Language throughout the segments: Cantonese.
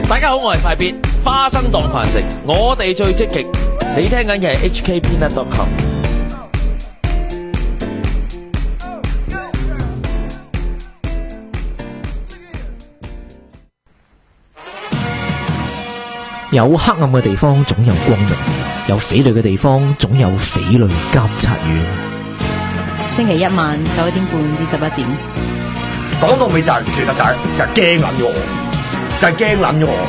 大家好，我係快必花生當飯食，我哋最積極。你聽緊嘅係 HKpeanut.com。 有黑暗嘅地方總有光明，有匪類嘅地方總有匪類監察院。 星期一晚9點半至11點。 講到尾就係、其實就係驚撚咗我，就係驚撚咗我。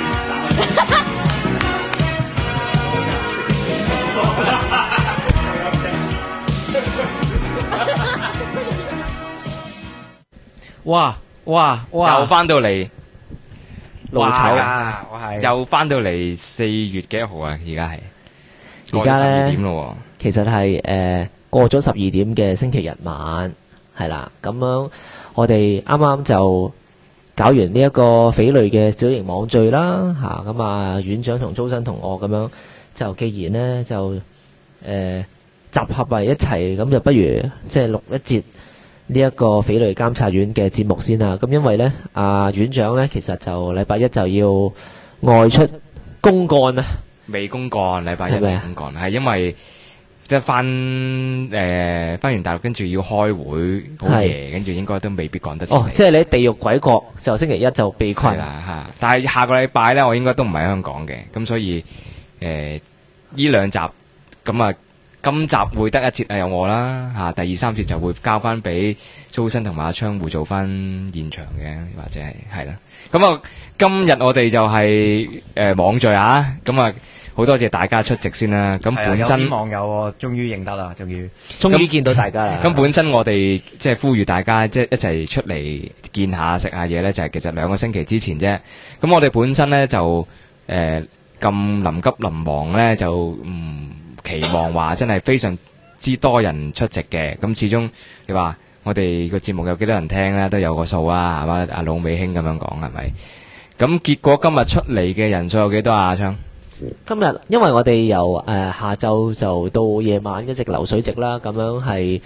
哇哇哇！ 又翻到嚟老醜啊！我係又翻到嚟4月幾號啊？而家係而家 12 咧點咯其實係過咗12點嘅星期日晚，係啦。咁樣我哋啱啱就搞完呢一個匪類嘅小型網聚啦，嚇咁啊，院長同租生同我咁樣就既然呢，就集合埋一齊，咁就不如即係錄一節呢一個匪類監察院嘅節目先啦。咁因為呢，院長呢，其實就禮拜一就要外出公幹啊。 未公幹，禮拜一係咪啊未公幹，係因為即係翻完大陸，跟住要開會好夜，跟住應該都未必趕得切嚟。 哦，即係你喺地獄鬼國就星期一就被係困。 啦嚇，但係下個禮拜咧，我應該都唔喺香港嘅，咁所以呢兩集咁啊，今集會得一節係有我啦嚇，第二三節就會交翻俾蘇生同埋阿昌會做翻現場嘅，或者係啦。咁啊，今日我哋就係網聚啊，咁啊好多謝大家出席先啦。咁本身有啲網友喎，終於認得啦，終於見到大家啦。 咁本身我哋即係呼籲大家即係一齊出嚟見下食下嘢咧，就係其實2個星期之前啫。咁我哋本身咧就咁臨急臨忙咧，就唔期望話真係非常之多人出席嘅。咁始終你話我哋個節目有幾多人聽咧，都有個數啊，係嘛？阿老美兄咁樣講係咪？咁結果今日出嚟嘅人數有幾多啊？阿昌？ 今日因為我哋由下晝就到夜晚一直流水席啦，咁樣係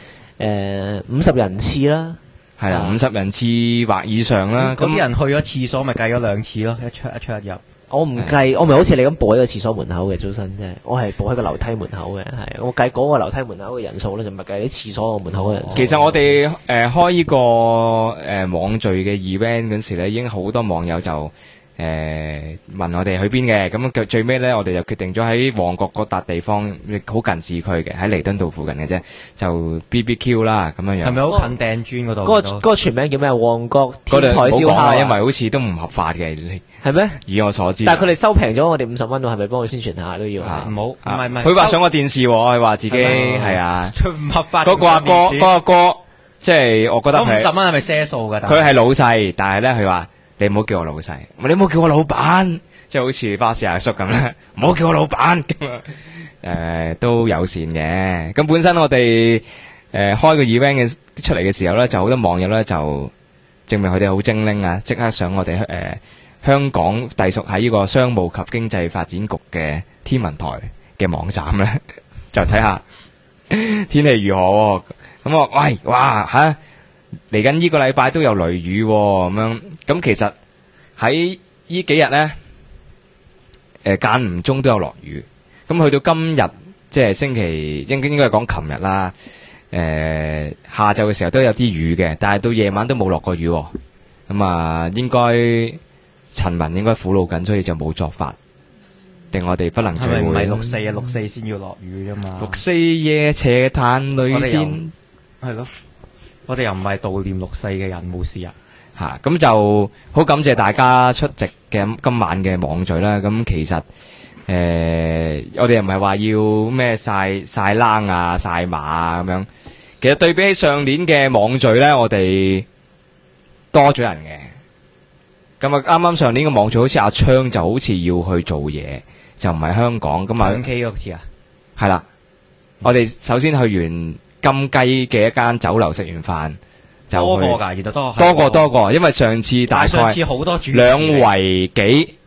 50人次啦， 係啦，50人次或以上啦。 嗰啲人去咗廁所咪計咗2次咯，一出一入。 我唔計，我唔係好似你咁步喺個廁所門口嘅，早晨啫，我係步喺個樓梯門口嘅，係我計嗰個樓梯門口嘅人數咧，就唔係計啲廁所個門口嘅人數。 其實我哋開呢個網聚嘅 event 嗰時咧，已經好多網友就問我哋去邊嘅，咁最尾咧，我哋就決定咗喺旺角嗰笪地方，好近市區嘅，喺彌敦道附近嘅啫，就 BBQ 啦咁樣樣。 係咪好近掟磚嗰度？ 嗰個全名叫咩？旺角天台嗰度唔好燒烤啊， 講啦，因為好似都唔合法嘅， 係咩？ 以我所知。 但係佢哋收平咗我哋50蚊喎，係咪幫佢宣傳下都要？ 唔好，唔係， 佢話上個電視喎，佢話自己係啊， 唔合法。 嗰個阿哥，即係我覺得嗰50蚊係咪賒數㗎？ 佢係老細，但係咧佢話。你唔好叫我老細，你唔好叫我老闆，即係好似巴士阿叔咁咧，唔好叫我老闆咁啊！都友善嘅。咁本身我哋開個 event 嘅出嚟嘅時候咧，就好多網友咧就證明佢哋好精靈啊！即刻上我哋香港隸屬喺呢個商務及經濟發展局嘅天文台嘅網站咧，就睇下天氣如何。咁我喂哇嚇！嚟緊呢個禮拜都有雷雨咁樣，咁其實喺呢幾日呢，間唔中都有落雨。咁去到今日，即係星期應該係講琴日啦。下晝嘅時候都有啲雨嘅，但係到夜晚都冇落過雨。咁啊，應該陳文應該苦惱緊，所以就冇作法。定我哋不能聚會？ 係咪唔係6/4啊？6/4先要落雨啫嘛。 6/4夜斜嘆雷電， 係咯。我哋又唔係悼念6/4嘅人，冇事啊！ 咁就好感謝大家出席嘅今晚嘅網聚啦。咁其實我哋又唔係話要咩晒冷啊、晒馬啊咁樣。其實對比起上年嘅網聚咧，我哋多咗人嘅。咁啊，啱啱上年嘅網聚好似阿昌就好似要去做嘢，就唔係香港咁啊。 唱 K 嗰次啊， 係啦。我哋首先去完金雞嘅一間酒樓食完飯，就多個㗎，原來多個，因為上次大概上次好多主持兩圍幾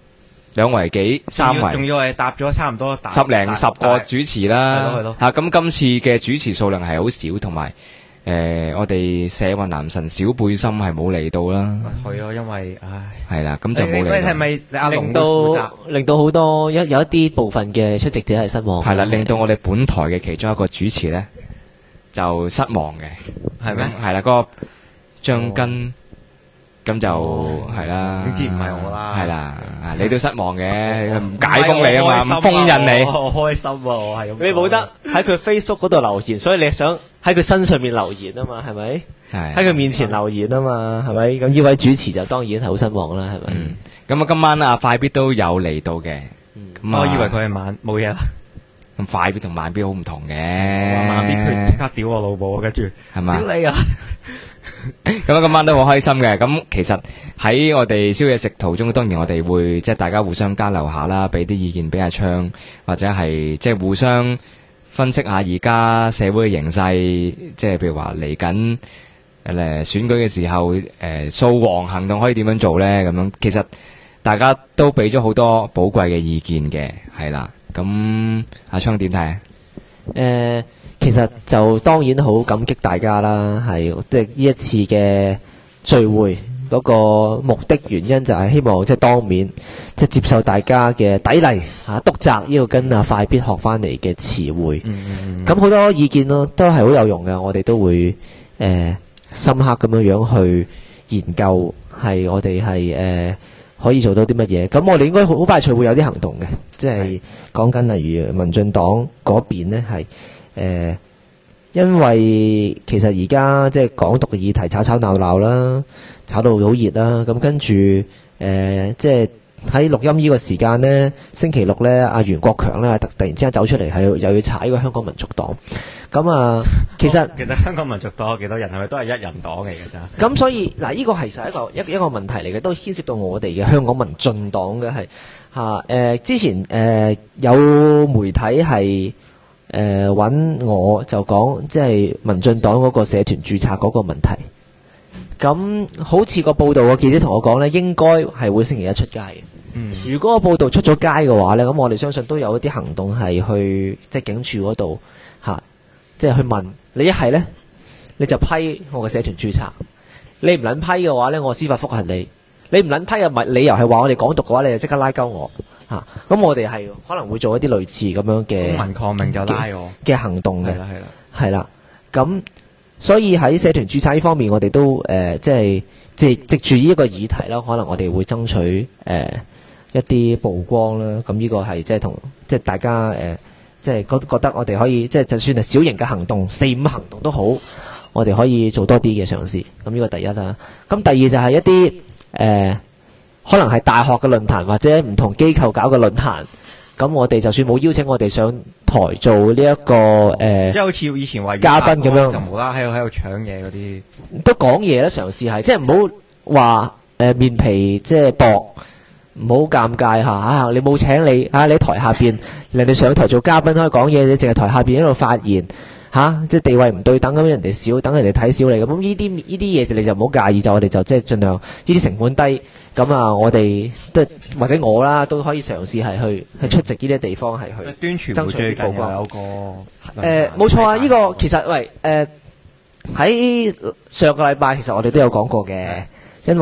3圍， 仲要係搭咗差唔多10個個主持啦。 係咯。 咁今次嘅主持數量係好少，同埋我哋社運男神小背心係冇嚟到啦， 係啊，因為唉， 係啦，咁就冇嚟到。 係咪阿龍令都負責到令到好多有一啲部分嘅出席者係失望嘅。 係啦，令到我哋本台嘅其中一個主持咧就失望嘅， 係咩？ 係啦，嗰個張根咁就係啦， 總之唔係我啦係啦，啊你都失望嘅，唔解封你啊嘛，唔封印你， 我開心啊！我係咁講， 你冇得喺佢 Facebook 嗰度留言，所以你想喺佢身上面留言啊嘛，係咪？ 係喺佢面前留言啊嘛，係咪？咁呢位主持就當然係好失望啦，係咪？ 咁啊，今晚啊快必都有嚟到嘅，咁我以為佢係晚冇嘢啦， 咁快必同慢必好唔同嘅， 晚啲佢即刻屌我老母，跟住係嘛？ 屌你啊！ 咁啊，今晚都好開心嘅。咁其實喺我哋宵夜食途中，當然我哋會即係大家互相交流下啦，俾啲意見俾阿昌，或者係即係互相分析下而家社會嘅形勢，即係譬如話嚟緊選舉嘅時候，掃黃行動可以點樣做呢？咁樣其實大家都俾咗好多寶貴嘅意見嘅，係啦。咁阿昌點睇啊？ 其實就當然好感激大家啦，係即係呢一次嘅聚會嗰個目的原因就係希望即係當面即係接受大家嘅砥礪督責呢個跟阿快必學翻嚟嘅詞彙。咁好多意見咯，都係好有用嘅，我哋都會深刻咁樣去研究，係我哋係可以做到啲乜嘢。咁我哋應該好快脆會有啲行動嘅，即係講緊例如民進黨嗰邊呢係。因為其實而家即係港獨嘅議題吵吵鬧鬧啦，炒到好熱啦。咁跟住即係喺錄音呢個時間呢，星期六呢，阿袁國強呢突然之間走出嚟，係又要踩個香港民族黨。咁啊，其實香港民族黨有幾多人？係咪都係一人黨嚟嘅咋？ 咁所以嗱，呢個係實一個問題嚟嘅，都牽涉到我哋嘅香港民進黨嘅係之前有媒體係。揾我就講即係民進黨嗰個社團註冊嗰個問題，咁好似個報道個記者同我講呢，應該係會星期一出街嘅。如果個報道出咗街嘅話呢，咁我哋相信都有一啲行動係去即係警署嗰度即係去問你，一係呢，你就批我嘅社團註冊，你唔撚批嘅話呢，我司法覆核你，你唔撚批嘅理由係話我哋港獨嘅話，你就即刻拉鳩我。咁我哋係可能會做一啲類似咁樣嘅公民抗命就拉我嘅行動嘅，係啦。咁所以喺社團註冊呢方面，我哋都即係藉住呢一個議題啦，可能我哋會爭取一啲曝光啦。咁呢個係即係同即係大家即係覺得我哋可以即係就算係小型嘅行動，4-5行動都好，我哋可以做多啲嘅嘗試。咁呢個第一啦。咁第二就係一啲可能係大學嘅論壇或者唔同機構搞嘅論壇，咁我哋就算冇邀請我哋上台做呢一個即係好似以前話嘉賓咁樣， 就無啦喺度搶嘢嗰啲， 都講嘢啦，嘗試係即係唔好話面皮即係薄，唔好尷尬嚇你冇請你你喺台下邊，人哋上台做嘉賓可以講嘢，你淨係台下邊喺度發言。即係地位唔對等咁，人哋少，等人哋睇少你咁。呢啲嘢你就唔好介意，就我哋就即係盡量呢啲成本低。咁啊，我哋都或者我啦，都可以嘗試係去出席呢啲地方係去端傳媒最近有個冇錯啊！呢個其實喂喺上個禮拜其實我哋都有講過嘅，因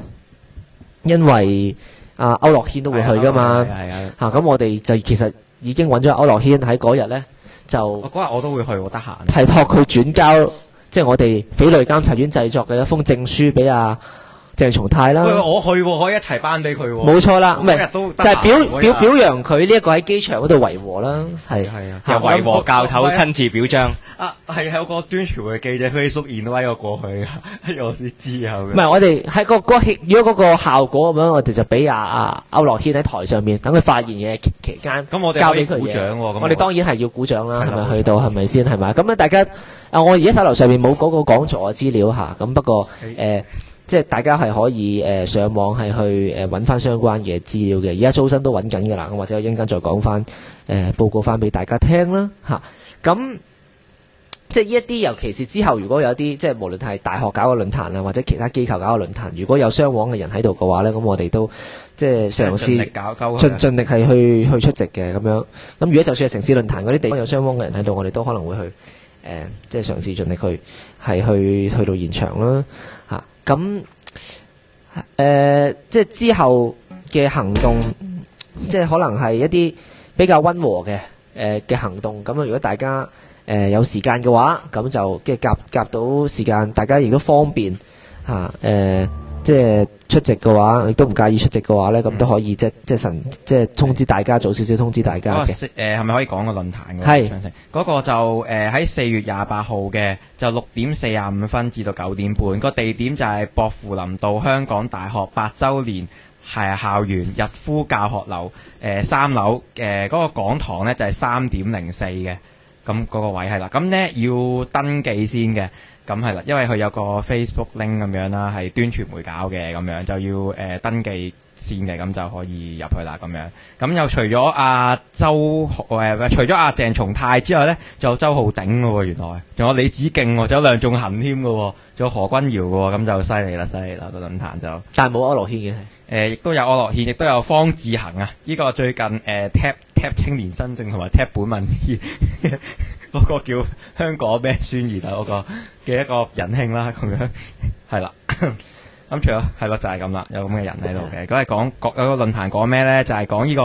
為區諾軒都會去噶嘛咁我哋就其實已經揾咗區諾軒喺嗰日咧。就嗰日我都會去，我得閒。 提託佢轉交，即係我哋匪類監察院製作嘅一封證書俾阿鄭松泰啦。 喂，我去喎，可以一齊頒俾佢喎。 冇錯啦，唔係就係表揚佢呢一個喺機場嗰度維和啦，係由維和教頭親自表彰。 係有個端傳媒嘅記者佢縮現威我過去，我先知後。 唔係我哋喺如果嗰個效果咁樣，我哋就俾阿區諾軒喺台上面等佢發言嘅期間， 咁我哋交俾佢鼓掌喎。 我哋當然係要鼓掌啦，係咪去到係咪先係咪？咁咧大家我而家手頭上面冇嗰個講座嘅資料咁不過即係大家係可以上網係去揾翻相關嘅資料嘅。而家周身都揾緊㗎啦，咁或者我一陣間再講翻報告翻俾大家聽啦咁。即係呢一啲，尤其是之後，如果有啲即係無論係大學搞嘅論壇啊，或者其他機構搞嘅論壇，如果有雙往嘅人喺度嘅話咧，咁我哋都即係嘗試盡力係去出席嘅咁樣。咁如果就算係城市論壇嗰啲地方有雙往嘅人喺度，我哋都可能會去即係嘗試盡力去到現場啦嚇。咁即係之後嘅行動，即係可能係一啲比較溫和嘅行動。咁如果大家有時間嘅話，咁就即係夾到時間，大家亦都方便嚇即係出席嘅話，亦都唔介意出席嘅話咧，咁都可以即係通知大家，早少少通知大家嘅。 係咪可以講個論壇嘅？ 係嗰個就喺4月28號嘅，就6點45分至到9點半，個地點就係薄扶林道香港大學8週年校園逸夫教學樓3樓嗰個講堂咧就係3.04嘅，咁嗰個位係啦，咁咧要登記先嘅。咁係啦，因為佢有個 Facebook link 咁樣啦，係端傳媒搞嘅，咁樣就要登記先嘅，咁就可以入去啦咁樣。咁又除咗除咗阿鄭松泰之外咧，仲有周浩鼎嘅喎，原來仲有李梓敬喎，仲有梁仲恒添嘅喎，仲有何君堯嘅喎，咁就犀利啦個論壇就。 但係冇區諾軒嘅。 亦都有區諾軒，亦都有方志恒啊！呢個最近TAP 青年新政同埋 TAP 本民醫嗰個叫香港咩宣言啊嗰個嘅一個仁兄啦，咁樣係啦。咁除咗係咯，就係咁啦，有咁嘅人喺度嘅。嗰係講有個論壇講咩咧？就係講呢個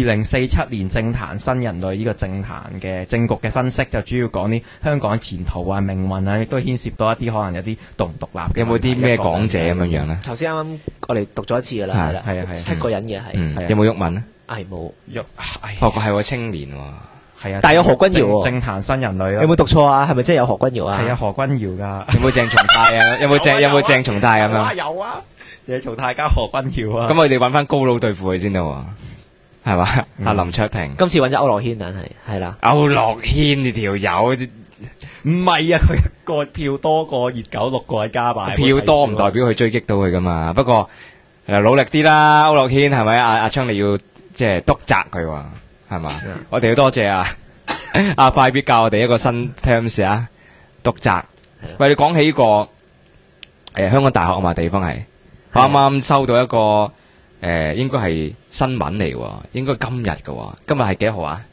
2047年政壇新人類呢個政壇嘅政局嘅分析，就主要講啲香港前途啊、命運啊，亦都牽涉到一啲可能有啲獨唔獨立嘅。 有冇啲咩講者咁樣樣咧？ 頭先啱我哋讀咗一次噶啦，係啦， 係啊 7個人嘅係。 有冇鬱文咧？ 係冇。 哦，佢係喎青年喎。 係啊， 但係有何君堯喎。 政壇新人類有冇讀錯啊？係咪真係有何君堯啊？ 係啊，何君堯噶。 有冇鄭松泰啊？有冇鄭松泰咁樣？ 有啊，鄭松泰加何君堯啊。 咁我哋揾翻高佬對付佢先啦喎，係嘛？阿林卓廷。 今次揾咗區諾軒，但係啦。 區諾軒呢條友唔係啊，佢一個票多過熱狗6個喺加埋。 票多唔代表佢追擊到佢噶嘛？不過努力啲啦，區諾軒係咪？阿昌你要即係督責佢喎，係嘛？我哋要多謝阿快必教我哋一個新 terms 啊，督責。喂，你講起呢個香港大學啊嘛，地方係我啱啱收到一個應該係新聞嚟喎，應該今日嘅喎，今日係幾號啊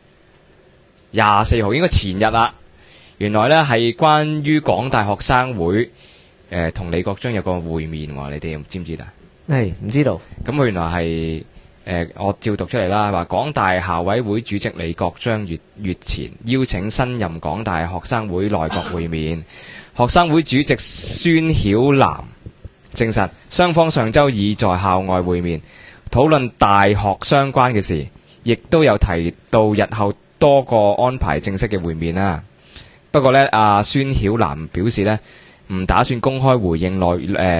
？24號，應該前日啦。原來咧係關於港大學生會同李國章有個會面喎，你哋知唔知啊？ 係唔知道。 咁佢原來係我照讀出嚟啦，話港大校委會主席李國章月前邀請新任港大學生會內閣會面，學生會主席孫曉南證實雙方上週已在校外會面，討論大學相關嘅事，亦都有提到日後多個安排正式嘅會面啦。不過呢，阿孫曉南表示呢，唔打算公開回應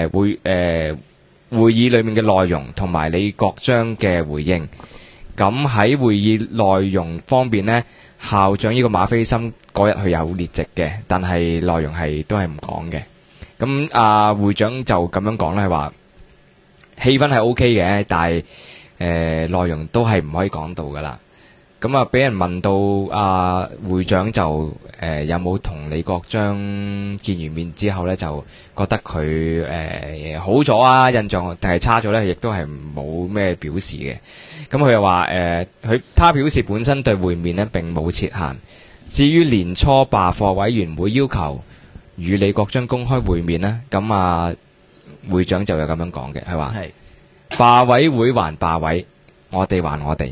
會議裏面嘅內容同埋李國章嘅回應。咁喺會議內容方面呢，校長呢個馬斐森嗰日佢有列席嘅，但係內容都係唔講嘅。咁會長就咁樣講咧，係話氣氛係 OK 嘅，但係內容都係唔可以講到噶啦。咁俾人問到會長就有冇同李國章見完面之後呢，就覺得佢好咗啊，印象定係差咗呢？亦都係冇咩表示嘅。咁佢又話他表示本身對會面呢並冇設限。至於年初罷課委員會要求與李國章公開會面呢，咁會長就有咁樣講嘅，係話罷委會還罷委，我哋還我哋。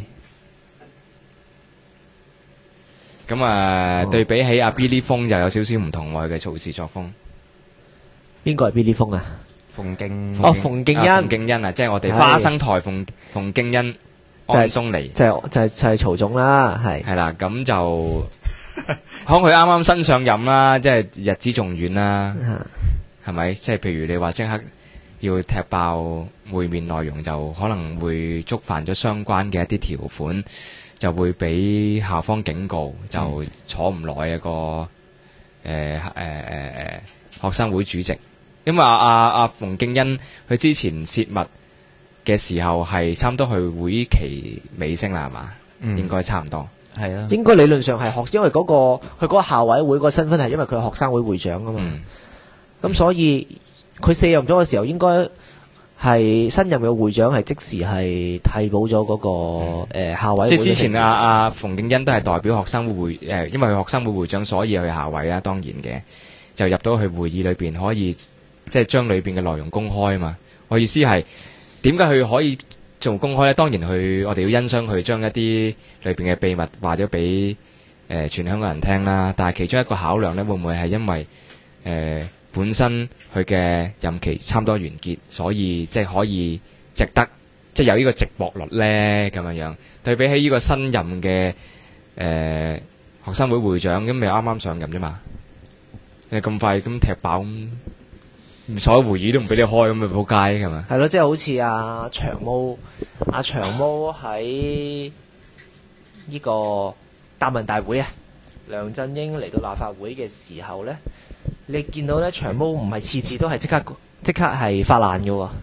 咁對比起阿 Billy 峰就有少少唔同喎，佢嘅處事作風。邊個係 Billy 峰啊？馮敬恩啊，即係我哋花生台馮敬恩安松尼， 就係曹總啦， 係啦，咁就可能佢啱啱新上任啦，即係日子仲遠啦，係咪？即係譬如你話即刻要踢爆會面內容，就可能會觸犯咗相關嘅一啲條款。就會俾校方警告，就坐唔耐一個學生會主席，因為阿馮敬恩佢之前泄密嘅時候係差唔多去會期尾聲啦，係嘛？應該差唔多。 係啊，應該理論上係因為佢嗰個校委會個身份係因為佢係學生會會長啊嘛。咁所以佢卸任咗嘅時候，應該係新任嘅會長係即時係替補咗嗰個校委會嘅成員。 即係之前阿馮敬恩都係代表學生會因為佢學生會會長，所以去校委啦，當然嘅就入到去會議裏邊，可以即係將裏邊嘅內容公開啊嘛。我意思係點解佢可以做公開咧？當然我哋要欣賞佢將一啲裏邊嘅秘密話咗俾全香港人聽啦。但係其中一個考量咧，會唔會係因為本身佢嘅任期差唔多完結，所以即係可以值得即係有呢個直播率咧咁樣樣。對比起呢個新任嘅學生會會長，咁咪啱啱上任啫嘛，你咁快咁踢爆咁，所有會議都唔俾你開，咁咪仆街係嘛？ 係咯，即係好似阿長毛喺呢個答問大會啊，梁振英嚟到立法會嘅時候咧，你見到咧長毛唔係次次都係即刻係發爛嘅喎。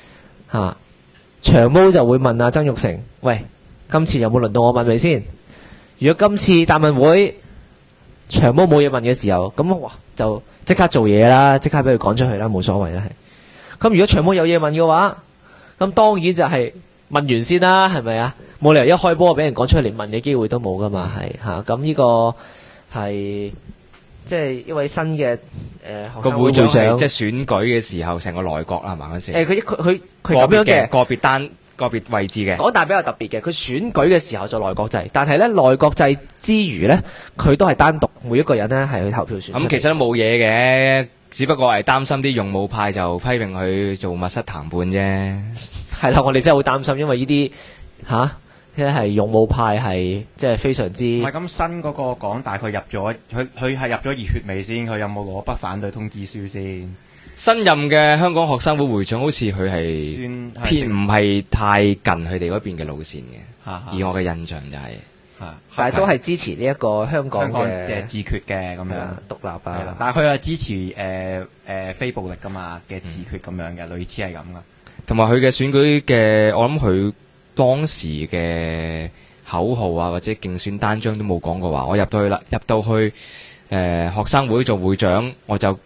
長毛就會問阿曾鈺成：喂，今次有冇輪到我問你先？如果今次答問會長毛冇嘢問嘅時候，咁哇就即刻做嘢啦，即刻俾佢趕出去啦，冇所謂啦。係咁，如果長毛有嘢問嘅話，咁當然就係問完先啦，係咪啊？冇理由一開波俾人趕出去，連問嘅機會都冇噶嘛，係嚇。咁呢個係即係一位新嘅個會長係即係選舉嘅時候，成個內閣啦，係嘛嗰時？ 佢咁樣嘅個別位置嘅。 港大比較特別嘅，佢選舉嘅時候就內閣制，但係咧內閣制之餘咧，佢都係單獨每一個人咧係去投票選。 咁其實都冇嘢嘅，只不過係擔心啲勇武派就批評佢做密室談判啫。 係啦，我哋真係好擔心，因為呢啲即係勇武派係即係非常之。 唔係咁新嗰個港大佢入咗，佢係入咗熱血未先？佢有冇攞不反對通知書先？ 新任嘅香港學生會會長好似佢係偏唔係太近佢哋嗰邊嘅路線嘅，以我嘅印象就係， 但係都係支持呢一個香港嘅自決嘅咁樣獨立啊。 但係佢係支持非暴力噶嘛嘅自決咁樣嘅，類似係咁噶。 同埋佢嘅選舉嘅，我諗佢當時嘅口號啊或者競選單張都冇講過話，我入到去學生會做會長，我就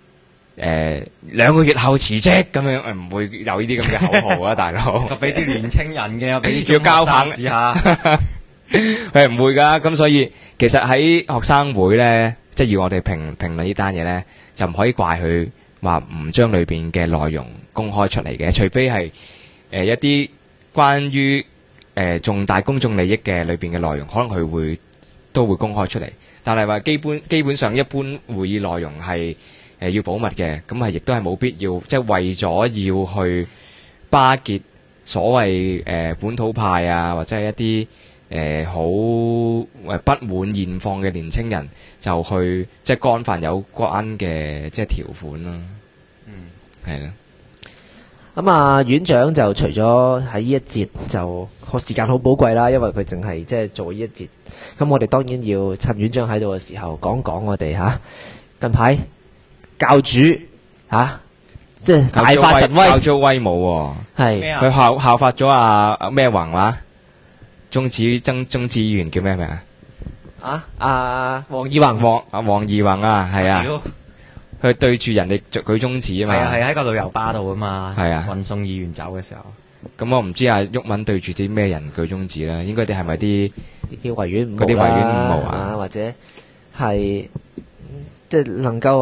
2個月後辭職咁樣，唔會有呢啲咁嘅口號啊，大佬。 就俾啲年青人嘅，俾啲要交棒試下。 係唔會噶，咁所以其實喺學生會咧，即係要我哋評論呢單嘢咧，就唔可以怪佢話唔將裏邊嘅內容公開出嚟嘅，除非係一啲關於重大公眾利益嘅裏邊嘅內容，可能佢都會公開出嚟。但係話基本上一般會議內容係要保密嘅，咁係亦都係冇必要，即係為咗要去巴結所謂本土派啊，或者係一啲好不滿現況嘅年青人，就去即係干犯有關嘅即係條款啦。係啦。 咁啊，院長就除咗喺呢一節就個時間好寶貴啦，因為佢淨係即係做呢一節。咁我哋當然要趁院長喺度嘅時候講講我哋近排教主即係大發神威， 教咗威武係佢效法咗咩宏話？中指議員叫咩名啊？ 黃義宏， 黃義宏啊，係啊，佢對住人哋舉中指啊嘛， 係喺個旅遊巴度啊嘛， 係啊， 運送議員走嘅時候。 咁我唔知毓民對住啲咩人舉中指啦，應該啲係咪啲維園嗰啲維園五毛啊， 或者係即係能夠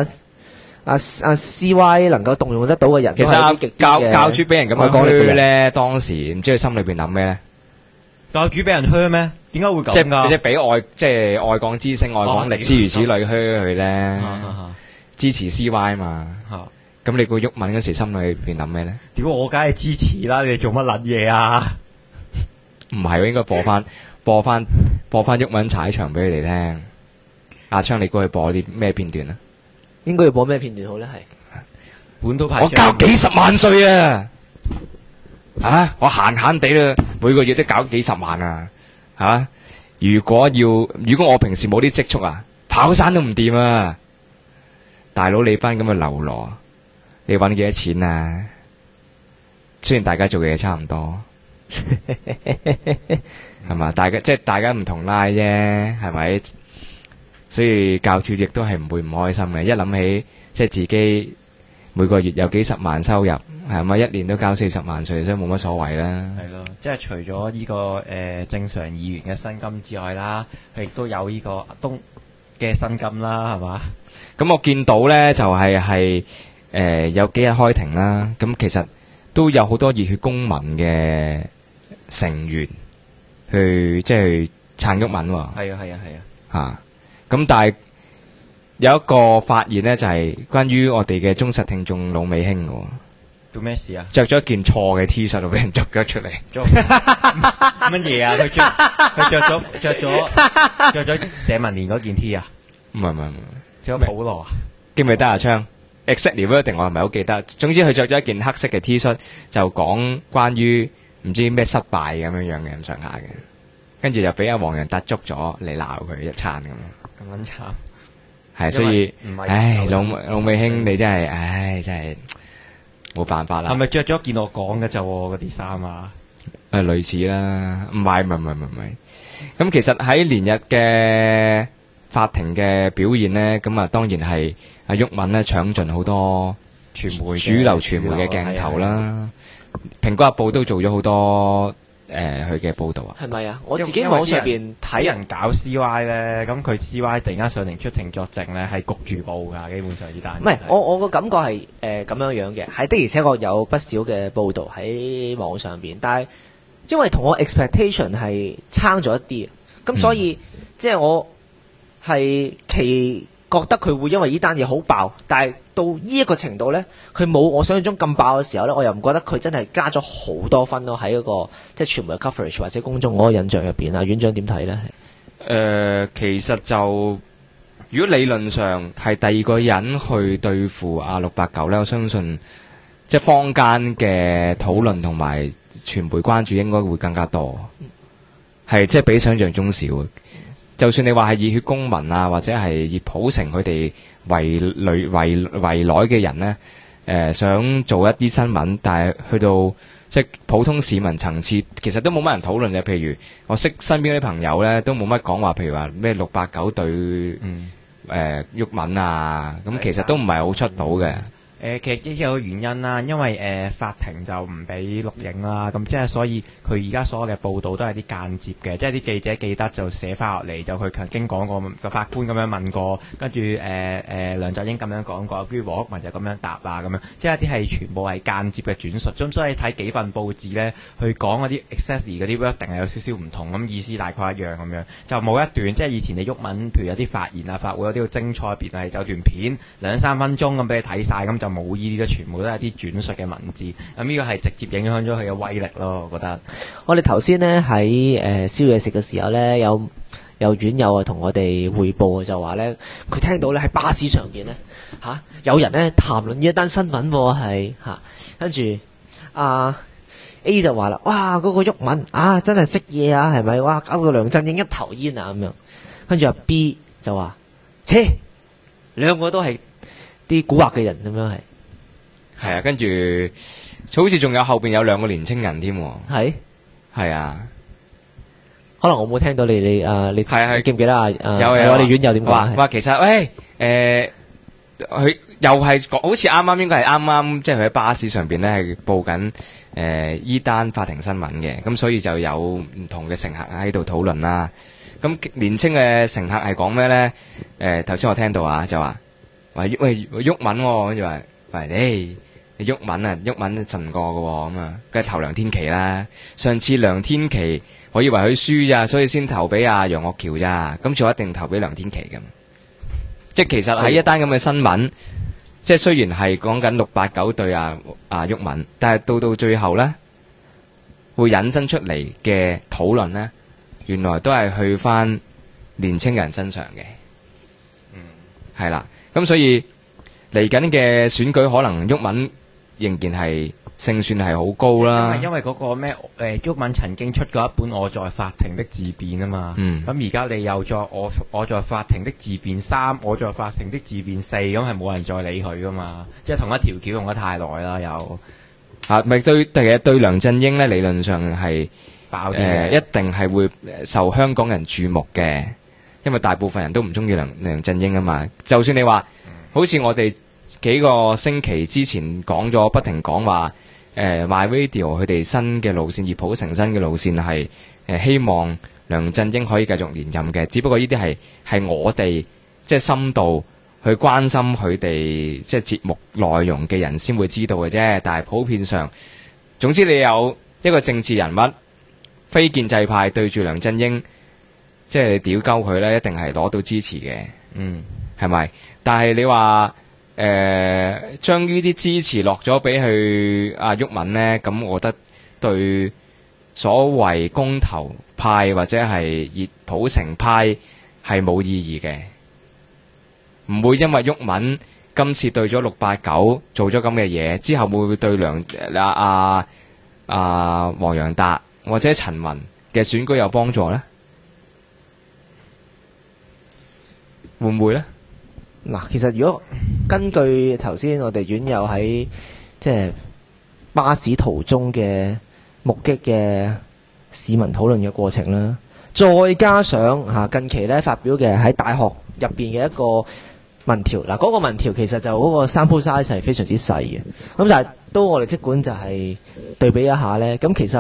CY 能夠動用得到嘅人。 其實教主俾人咁樣噓咧，當時唔知佢心裏邊諗咩咧？ 教主俾人噓咩？點解會咁㗎？ 即係俾愛港之星、愛港力諸如此類噓佢咧，支持 CY 嘛。咁你估毓民嗰時心裏邊諗咩咧？ 屌我梗係支持啦！你哋做乜撚嘢啊？ 唔係，應該播翻毓民踩場俾佢哋聽。阿昌，你估佢播啲咩片段啊？ 應該要播咩片段好咧？係本土派。 我交幾十萬稅啊！我閒地啦，每個月都搞幾十萬啊！如果我平時冇啲積蓄啊，跑山都唔掂啊！大佬，你班咁嘅流羅，你搵幾多錢啊？雖然大家做嘅嘢差唔多，係嘛？大家唔同拉啫，係咪？所以教主亦都係唔會唔開心嘅。一諗起即係自己每個月有幾十萬收入，係咪一年都交40萬稅，所以冇乜所謂啦。 係咯，即係除咗呢個正常議員嘅薪金之外啦，佢亦都有呢個東嘅薪金啦，係嘛？ 咁我見到呢，就係有幾日開庭啦，咁其實都有好多熱血公民嘅成員去即係撐毓民喎。 係啊係啊係啊。 嚇！咁但係有一個發現呢，就係關於我哋嘅忠實聽眾老美興嘅喎。 做咩事啊？ 着咗一件錯嘅 T 恤就俾人捉咗出嚟。 乜嘢啊？佢着咗社民連嗰件 T 啊？ 唔係， 着咗普羅啊？ 記唔記得啊？昌 exactly 一定我係咪好記得？總之佢着咗一件黑色嘅 T 恤，就講關於唔知咩失敗咁樣嘅咁上下嘅，跟住就俾阿黃仁達捉咗嚟鬧佢一餐咁。 咁撚慘。 係，所以唔係唉，老美興你真係唉，真係冇辦法啦。 係咪着咗件我講嘅就嗰啲衫啊？ 類似啦，唔係。咁其實喺連日嘅法庭嘅表現呢，咁啊當然係阿毓民呢搶盡好多傳媒主流傳媒嘅鏡頭啦。蘋果日報都做咗好多佢嘅報導啊。 係咪啊？我自己網上邊睇人搞 CY 咧，咁佢 CY 突然間上庭出庭作證咧，係焗住報㗎，基本上呢單。 唔係，我個感覺係咁樣樣嘅，係的而且確有不少嘅報導喺網上邊，但係因為同我 expectation 係差咗一啲，咁所以、即係我係覺得佢會因為呢單嘢好爆，但係到呢一個程度呢，佢冇我想象中咁爆嘅時候呢，我又唔覺得佢真係加咗好多分咯，喺嗰個即係傳媒 coverage 或者公眾嗰個印象入邊啊。院長點睇呢？ 其實就如果理論上係第二個人去對付阿689呢，我相信即係坊間嘅討論同埋傳媒關注應該會更加多，係即係比想象中少。就算你話係熱血公民啊，或者係葉普成佢哋圍內嘅人呢，想做一啲新聞，但係去到即係普通市民層次，其實都冇乜人討論嘅。譬如我識身邊啲朋友呢，都冇乜講話，譬如話咩689對毓民啊，咁其實都唔係好出到嘅。 其實有個原因啦，因為法庭就唔俾錄影啦，咁即係所以佢而家所有嘅報導都係啲間接嘅，即係啲記者記得就寫翻落嚟，就佢曾經講過個法官咁樣問過，跟住梁振英咁樣講過，跟住黃毓民就咁樣答啊咁樣，即係一啲係全部係間接嘅轉述，咁所以睇幾份報紙咧，去講嗰啲 exactly 嗰啲 word 定係有少少唔同，咁意思大概一樣咁樣，就冇一段即係以前你毓民，譬如有啲發言啊、法會有啲好精彩，別係有段片2-3分鐘咁俾你睇晒，咁就冇呢啲嘅，全部都係啲轉述嘅文字，咁呢個係直接影響咗佢嘅威力咯，我覺得。 我哋頭先呢喺燒嘢食嘅時候呢，有院友啊同我哋匯報就話呢，佢聽到呢喺巴士上邊呢，有人呢談論呢一單新聞係跟住A 就話啦，哇嗰個毓民啊真係識嘢啊，係咪？哇搞到梁振英一頭煙啊咁樣，跟住B 就話，切，兩個都係啲蠱惑嘅人咁樣係。 係啊，跟住好似仲有後邊有2個年青人添。係啊， 可能我冇聽到你係記唔記得啊？ 有我哋院友點講？ 話其實佢又係好似啱應該係啱，即係佢喺巴士上邊咧係報緊依單法庭新聞嘅，咁所以就有唔同嘅乘客喺度討論啦。咁年青嘅乘客係講咩咧？頭先我聽到啊，就話喂毓民喎，跟住話喂毓民震過嘅喎，咁啊，梗係投梁天琦啦。上次梁天琦我以為佢輸咋，所以先投俾阿楊岳橋咋，今次我一定投俾梁天琦咁。即係其實喺一單咁嘅新聞，即係雖然係講緊689對阿毓民，但係到最後呢，會引申出嚟嘅討論呢，原來都係去翻年青人身上嘅。係啦，咁所以嚟緊嘅選舉可能毓民仍然係勝算係好高啦。 因為嗰個咩毓民曾經出過一本《我在法庭的自辯》啊嘛。咁而家你又再我在法庭的自辯3，我在法庭的自辯4，咁係冇人再理佢噶嘛。即係同一條橋用得太耐啦，又咪其實對梁振英呢，理論上係爆啲一定係會受香港人注目嘅，因為大部分人都唔中意梁振英啊嘛。就算你話好似我哋幾個星期之前講咗，不停講話MyRadio 佢哋新嘅路線，熱普城新嘅路線係希望梁振英可以繼續連任嘅。只不過呢啲係我哋即係深度去關心佢哋即係節目內容嘅人先會知道嘅啫。但係普遍上，總之你有一個政治人物非建制派對住梁振英，即係你屌鳩佢咧，一定係攞到支持嘅。係咪？但係你話將呢啲支持落咗俾佢阿毓民呢，咁我覺得對所謂公投派或者係熱普城派係冇意義嘅，唔會因為毓民今次對咗689做咗咁嘅嘢，之後會唔會對黃洋達或者陳雲嘅選舉有幫助呢？會唔會呢？ 嗱，其實如果根據頭先我哋院友喺即係巴士途中嘅目擊嘅市民討論嘅過程啦，再加上近期咧發表嘅喺大學入邊嘅一個民調，嗱嗰個民調其實就嗰個 sample size 係非常之細嘅，咁但係都我哋即管就係對比一下咧，咁其實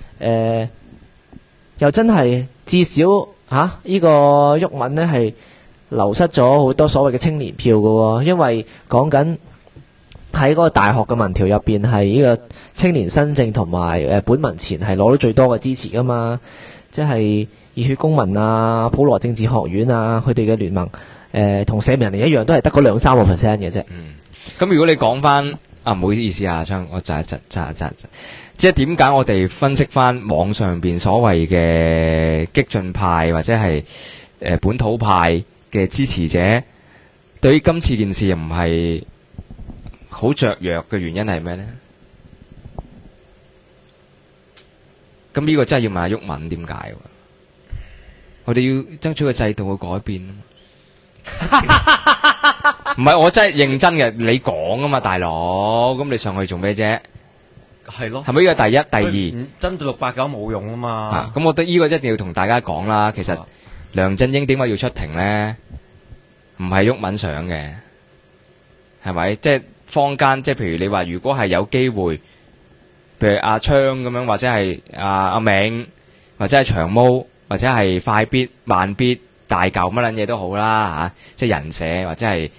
又真係至少呢個毓民呢係流失咗好多所謂嘅青年票㗎喎，因為講緊喺嗰個大學嘅民調入邊係呢個青年新政同埋本民前係攞到最多嘅支持㗎嘛，即係熱血公民啊、普羅政治學院啊，佢哋嘅聯盟同社民連一樣，都係得嗰2-3% 嘅啫。 咁如果你講翻唔好意思啊，昌，我窒，即係點解我哋分析翻網上邊所謂嘅激進派或者係本土派嘅支持者，對於今次件事又唔係好雀躍嘅原因係咩呢？咁呢個真係要問下毓民點解？我哋要爭取個制度嘅改變。唔係，我真係認真嘅，你講啊嘛，大佬，咁你上去做咩啫？ 係咯， 係咪呢個第一、第二？ 針對689冇用啊嘛。 咁我覺得呢個一定要同大家講啦。其實梁振英點解要出庭呢？唔係毓民想嘅，係咪？即係坊間，即係譬如你話，如果係有機會，譬如阿昌咁樣，或者係阿銘，或者係長毛，或者係快必、慢必、大嚿乜撚嘢都好啦，即係人社或者係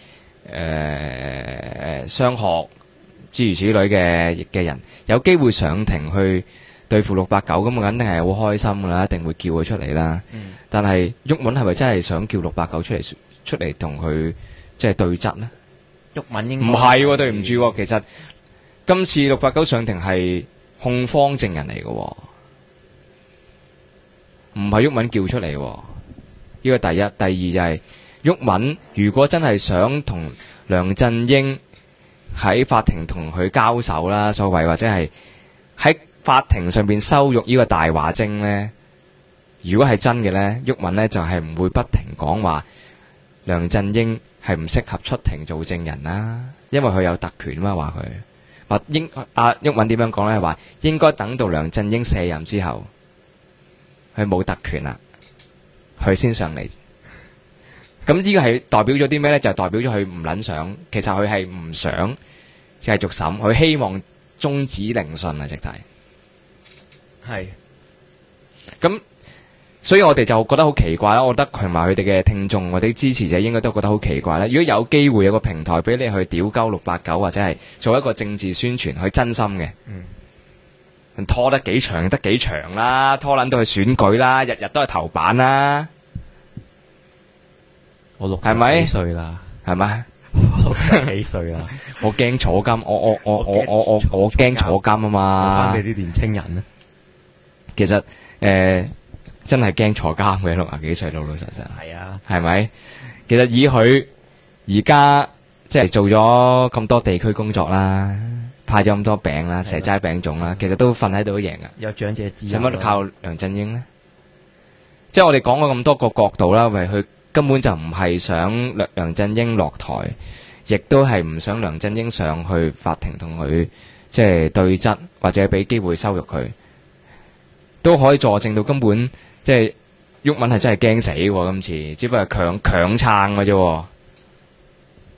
商學諸如此類嘅人，有機會上庭去對付689，咁肯定係好開心噶啦，一定會叫佢出嚟啦。但係毓民係咪真係想叫689出嚟同佢即係對質呢？ 毓民應該唔係，對唔住，其實今次689上庭係控方證人嚟嘅，唔係毓民叫出嚟。呢個第一，第二就係毓民如果真係想同梁振英喺法庭同佢交手啦，所謂或者係喺法庭上邊羞辱呢個大話精呢，如果係真嘅呢，毓民呢就係唔會不停講話梁振英係唔適合出庭做證人啦，因為佢有特權嘛，話佢毓民點樣講呢？係話應該等到梁振英卸任之後，佢冇特權啦，佢先上嚟。咁呢個係代表咗啲咩呢？就係代表咗佢唔撚想，其實佢係唔想繼續審，佢希望終止聆訊啊！直提係咁，所以我哋就覺得好奇怪啦。我覺得同埋佢哋嘅聽眾或者支持者應該都覺得好奇怪啦。如果有機會有個平台俾你去屌鳩689，或者係做一個政治宣傳，去真心嘅，拖得幾長得幾長啦，拖撚到去選舉啦，日日都係頭版啦。 我60幾歲啦， 係咪 ？60幾歲啦， 我驚坐監，我驚坐監啊嘛！ 翻俾啲年青人咧， 其實真係驚坐監嘅，60幾歲老老實實。 係啊， 係咪？其實以佢而家即係做咗咁多地區工作啦，派咗咁多餅啦，蛇齋餅種啦，其實都瞓喺度都贏噶。 有長者資使乜都靠梁振英呢？即係我哋講過咁多個角度啦，為佢。根本就唔係想梁振英落台，亦都係唔想梁振英上去法庭同佢即係對質，或者俾機會羞辱佢，都可以佐證到根本即係毓民係真係驚死喎。今次只不過係強撐嘅啫，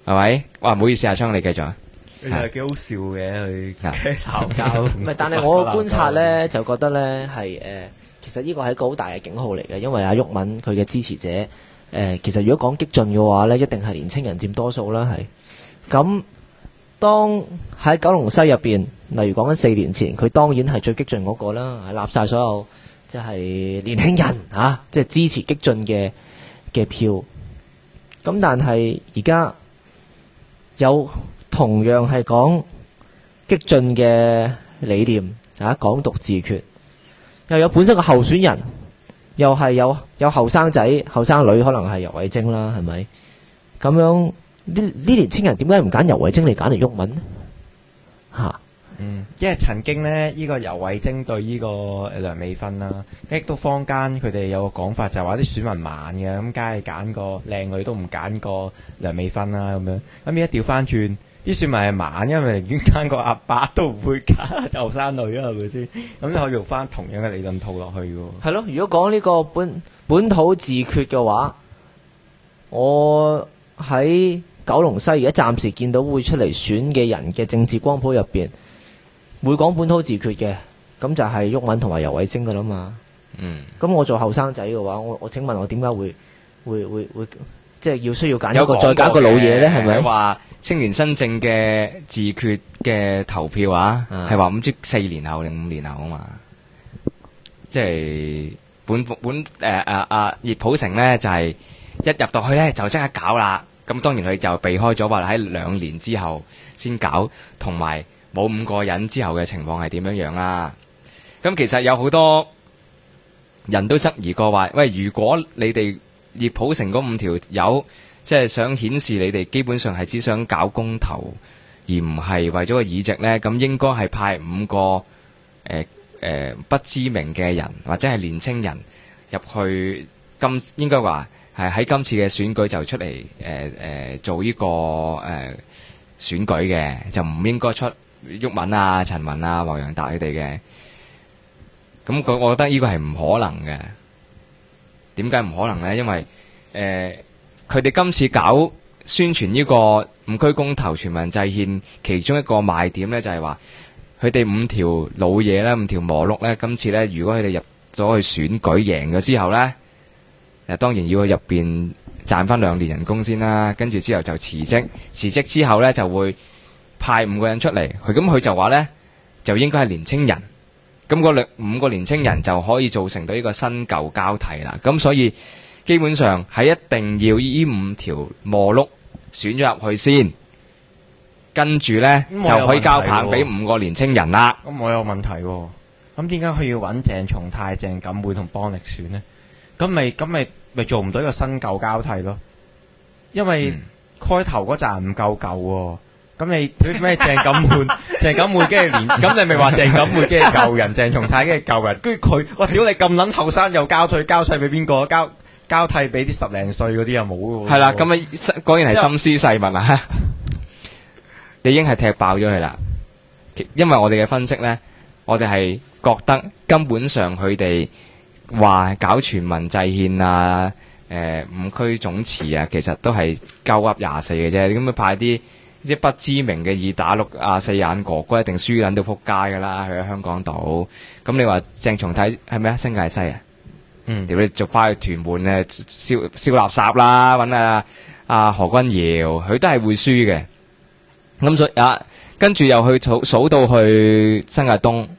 係咪？哇，唔好意思啊，昌你繼續啊。 其實幾好笑嘅啊佢鬧交。 唔係，但係我觀察咧，就覺得咧係其實呢個係一個好大嘅警號嚟嘅，因為阿毓民佢嘅支持者其實如果講激進嘅話咧，一定係年青人佔多數啦，係。咁當喺九龍西入邊，例如講緊4年前，佢當然係最激進嗰個啦，係立晒所有即係年輕人啊，即係支持激進嘅票。咁但係而家有同樣係講激進嘅理念啊，港獨自決，又有本身嘅候選人，又係有後生仔、後生女，可能係游蕙禎啦，係咪？咁樣呢年青人點解唔揀游蕙禎嚟揀嚟毓民呢？嚇！ 因為曾經呢，呢個游蕙禎對呢個梁美芬啦，亦都坊間佢哋有個講法就係話啲選民慢嘅，咁梗係揀個靚女都唔揀個梁美芬啦咁樣。咁而家調翻轉，啲選民係慢，因為寧願揀個阿伯都唔會揀後生女啊，係咪先？咁你可以用翻同樣嘅理論套落去嘅喎。 係咯，如果講呢個本土自決嘅話，我喺九龍西而家暫時見到會出嚟選嘅人嘅政治光譜入邊，會講本土自決嘅，咁就係毓民同埋游蕙禎噶啦嘛。咁我做後生仔嘅話，我請問我點解會即係需要揀一個再揀一個老嘢咧？係咪？ 話青年新政嘅自決嘅投票啊，係話唔知4年後定5年後啊嘛。即係葉普成咧就係一入到去咧就即刻搞啦。咁當然佢就避開咗話喺2年之後先搞，同埋冇5個人之後嘅情況係點樣啦。咁其實有好多人都質疑過話，喂，如果你哋葉普成嗰5條友即係想顯示你哋基本上係只想搞公投，而唔係為咗個議席呢，咁應該係派5個不知名嘅人或者係年青人入去，應該話係喺今次嘅選舉就出嚟做呢個選舉嘅，就唔應該出毓民啊、陳雲啊、黃洋達佢哋嘅。咁我覺得呢個係唔可能嘅。點解唔可能呢？因為佢哋今次搞宣傳呢個5區公投全民制憲，其中一個賣點呢，就係話佢哋5條老嘢咧、5條磨碌呢，今次呢，如果佢哋入咗去選舉贏咗之後呢，當然要去入邊賺翻2年人工先啦，跟住之後就辭職，辭職之後呢，就會派5個人出嚟，佢就話呢，就應該係年青人，咁嗰5個年青人就可以造成到呢個新舊交替啦。咁所以基本上係一定要呢5條磨碌選咗入去先，跟住呢，就可以交棒俾5個年青人啦。 咁我有問題喎，咁點解佢要揾鄭松泰、鄭錦滿同邦力選呢？咁咪做唔到一個新舊交替咯？因為開頭嗰陣唔夠舊喎。咁你咩鄭錦滿、鄭錦滿跟住咁你咪話鄭錦滿跟住舊人，鄭松泰跟住舊人，跟住佢，哇！屌你咁撚後生又交替俾邊個？交替俾啲10零歲嗰啲又冇喎。係啦，咁啊果然係心思細密啊！你已經係踢爆咗佢啦。因為我哋嘅分析呢，我哋係覺得根本上佢哋話搞全民制憲啊、5區總辭啊，其實都係鳩噏24嘅啫。咁啊派啲不知名嘅2打6啊4眼哥哥一定輸撚到撲街噶啦，去喺香港島。咁你話鄭松泰係咩啊？新界西啊？屌你續翻去屯門咧燒垃圾啦，揾阿何君堯，佢都係會輸嘅。咁所以跟住又去數到去新界東，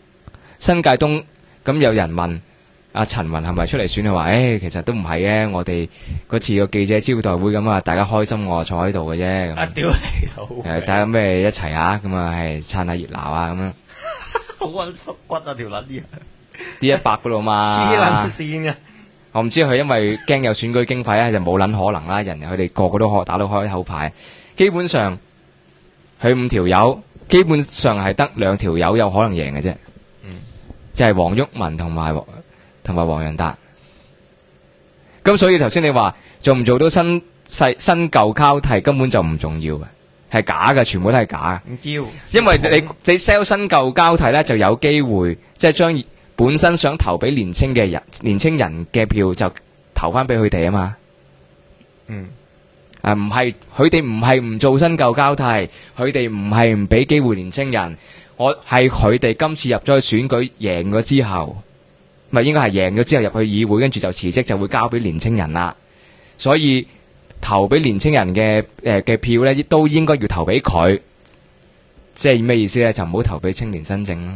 咁有人問阿陳雲係咪出嚟選？佢話其實都唔係嘅，我哋嗰次個記者招待會咁啊，大家開心我坐喺度嘅啫。 屌你老！ 大家咩一齊啊？咁啊係撐下熱鬧啊咁樣。 好撚縮骨啊條撚嘢 ！D100嗰度嘛。 黐撚線嘅。 我唔知佢因為驚有選舉經費咧，就冇撚可能啦。人佢哋個個都打到開口牌，基本上佢5條友，基本上係得2條友有可能贏嘅啫。就係黃毓民同埋黃洋達。咁所以頭先你話做唔做到新舊交替根本就唔重要嘅，係假嘅，全部都係假嘅。唔叫，因為你 sell 新舊交替咧，就有機會即係將本身想投俾年青人嘅票就投翻俾佢哋啊嘛。 唔係佢哋唔係唔做新舊交替，佢哋唔係唔俾機會年青人，係佢哋今次入咗去選舉贏咗之後，咪應該係贏咗之後入去議會，跟住就辭職就會交俾年青人啦。所以投俾年青人嘅票呢，都應該要投俾佢。即係咩意思呢？就唔好投俾青年新政啦，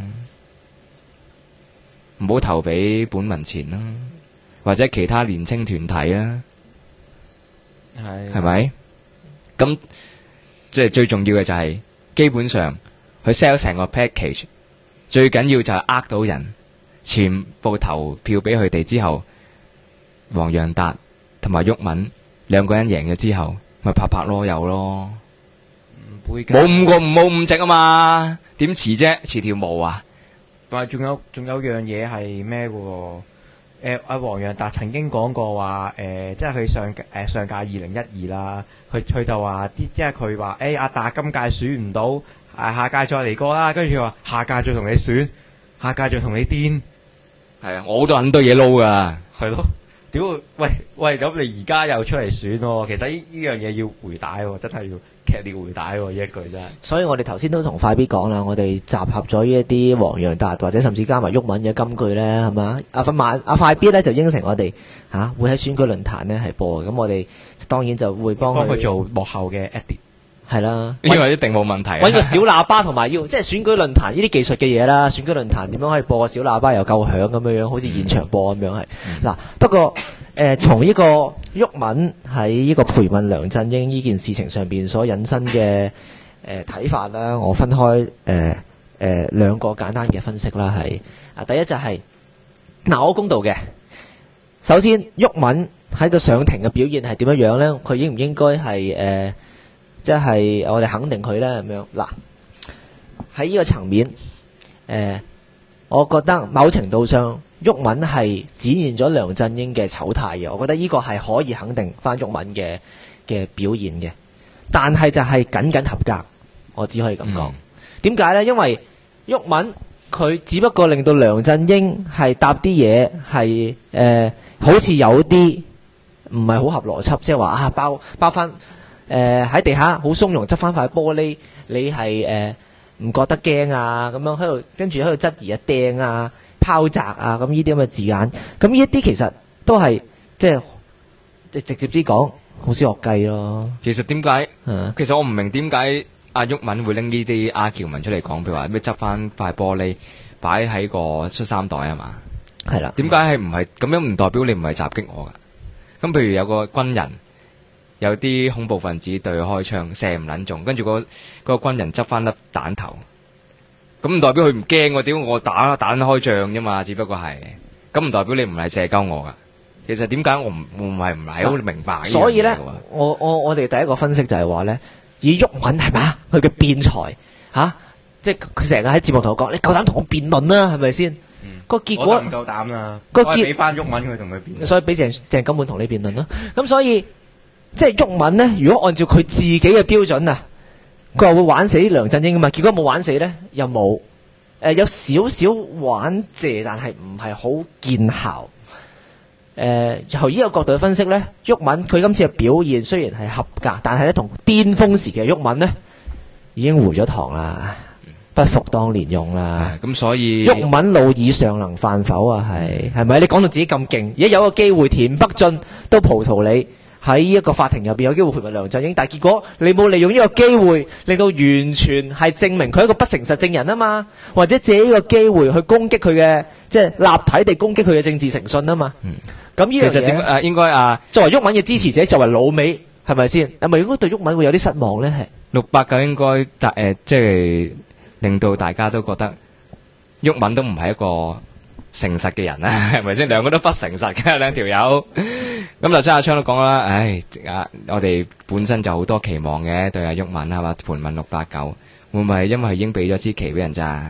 唔好投俾本民前啦，或者其他年青團體啦。係咪？咁即係最重要嘅就係、基本上佢 sell 成個 package， 最緊要就係呃到人，全部投票俾佢哋之後，黃洋達同埋毓民兩個人贏咗之後，咪拍拍囉柚咯。冇5個冇5席啊嘛，點辭啫？辭條毛啊！ 同埋仲有樣嘢係咩嘅喎？阿黃洋達曾經講過話，即係佢上屆2012啦，佢就話即係佢話，阿達今屆選唔到，下屆再嚟過啦。跟住佢話下屆再同你選，下屆再同你癲。 係啊，我好多很多嘢撈噶。 係咯，屌喂，咁你而家又出嚟選喎？其實呢樣嘢要回帶喎，真係要劇烈回帶喎，呢一句真係。 所以我哋頭先都同快必講啦，我哋集合咗呢一啲黃洋達或者甚至加埋毓民嘅金句咧，係嘛？阿快必咧就應承我哋會喺選舉論壇咧係播嘅，咁我哋當然就會幫佢做幕後嘅 edit。 係啦， 呢個一定冇問題。 揾個小喇叭同埋要即係選舉論壇呢啲技術嘅嘢啦。選舉論壇點樣可以播個小喇叭又夠響咁樣樣，好似現場播咁樣係。嗱，不過從呢個毓民喺呢個培問梁振英呢件事情上邊所引申嘅睇法啦，我分開兩個簡單嘅分析啦，係第一就係我公道嘅。首先，毓民喺個上庭嘅表現係點樣樣咧？佢應唔應該係即係我哋肯定佢咧咁樣。嗱，喺呢個層面，我覺得某程度上毓民係展現咗梁振英嘅醜態嘅。我覺得呢個係可以肯定翻毓民嘅表現嘅。但係就係僅合格，我只可以咁講。點解呢？因為毓民佢只不過令到梁振英係答啲嘢係好似有啲唔係好合邏輯，即係話包翻。喺地下好鬆容執翻塊玻璃，你係唔覺得驚啊？咁樣喺度跟住喺度質疑掟啊、拋擲啊，咁呢啲咁嘅字眼，咁呢一啲其實都係即係直接啲講，好似學雞咯。 其實點解？其實我唔明點解阿毓民會拎呢啲阿喬文出嚟講，譬如話咩執翻塊玻璃擺喺個恤衫袋係嘛？ 係啦。 點解係唔係咁樣？唔代表你唔係襲擊我㗎。咁譬如有個軍人。有啲恐怖分子對佢開槍，射唔撚中，跟住嗰個軍人執翻粒彈頭，咁唔代表佢唔驚喎？屌我打彈開仗啫嘛，只不過係，咁唔代表你唔係射鳩我噶。其實點解我唔係好明白？ 所以咧，我哋第一個分析就係話咧，以毓民係嘛，佢嘅辯才即係佢成日喺節目同我講，你夠膽同我辯論啦，係咪先？個結果唔夠膽啦， 個結俾翻毓民佢同佢辯論， 所以俾鄭金滿同你辯論咯。咁所以。即係毓民呢，如果按照佢自己嘅標準啊，佢話會玩死梁振英啊嘛，結果冇玩死呢，又冇，有少少玩謝，但係唔係好見效。由呢個角度去分析呢，毓民佢今次嘅表現雖然係合格，但係呢同巔峰時期嘅毓民呢已經回咗堂啦，不復當年勇啦。 咁所以毓民老矣尚能飯否啊？係咪？你講到自己咁勁，而家有個機會，田北俊都葡萄你。喺一個法庭入邊有機會陪問梁振英，但係結果你冇利用呢個機會，令到完全係證明佢係一個不誠實證人啊嘛，或者借呢個機會去攻擊佢嘅，即係立體地攻擊佢嘅政治誠信啊嘛。咁呢樣嘢其實點應該作為毓民嘅支持者，作為老味，係咪先？係咪應該對毓民會有啲失望咧？係 689應該即係令到大家都覺得毓民都唔係一個誠實嘅人啦，係咪先？兩個都不誠實嘅兩條友。咁頭先阿昌都講啦，我哋本身就好多期望嘅對阿毓民係嘛，盤問689，會唔會係因為已經俾咗支旗俾人揸？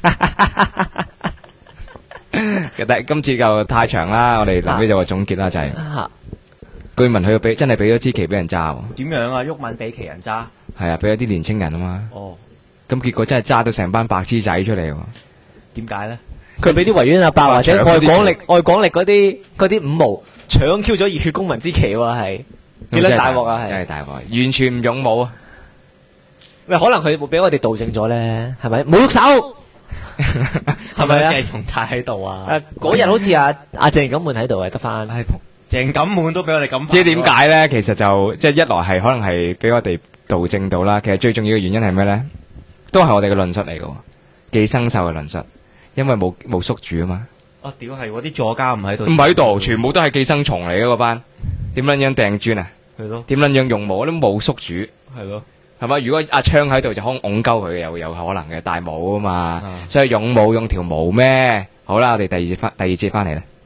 但係今次就太長啦，我哋臨尾就話總結啦，就係據聞佢真係俾咗支旗俾人揸。 點樣啊？毓民俾旗人揸？係啊，俾咗啲年青人啊嘛。 哦， 咁結果真係揸到成班白痴仔出嚟喎。 點解咧？ 佢俾啲維園阿伯或者愛港力嗰啲五毛搶 Q 咗熱血公民之旗喎，係幾撚大鑊啊係真係大鑊，完全唔勇武啊！ 喂，可能佢會俾我哋導正咗咧，係咪？冇喐手，係咪啊？ 鄭容泰喺度啊？ 嗰日好似阿鄭錦滿喺度啊，得翻。 唉，鄭錦滿都俾我哋咁。 即係點解咧？其實就即係一來係可能係俾我哋導正到啦。其實最重要嘅原因係咩咧？都係我哋嘅論述嚟嘅，寄生獸嘅論述，因為冇宿主啊嘛。 哦，屌係喎，啲助教唔喺度。 唔喺度，全部都係寄生蟲嚟嘅嗰班。點撚樣掟磚啊？ 係咯。 點撚樣用武都冇宿主。 係咯。 係嘛？如果阿昌喺度就可能戇鳩佢嘅，有可能嘅，大帽啊嘛。所以用武用條毛咩？好啦，我哋第二節翻嚟啦。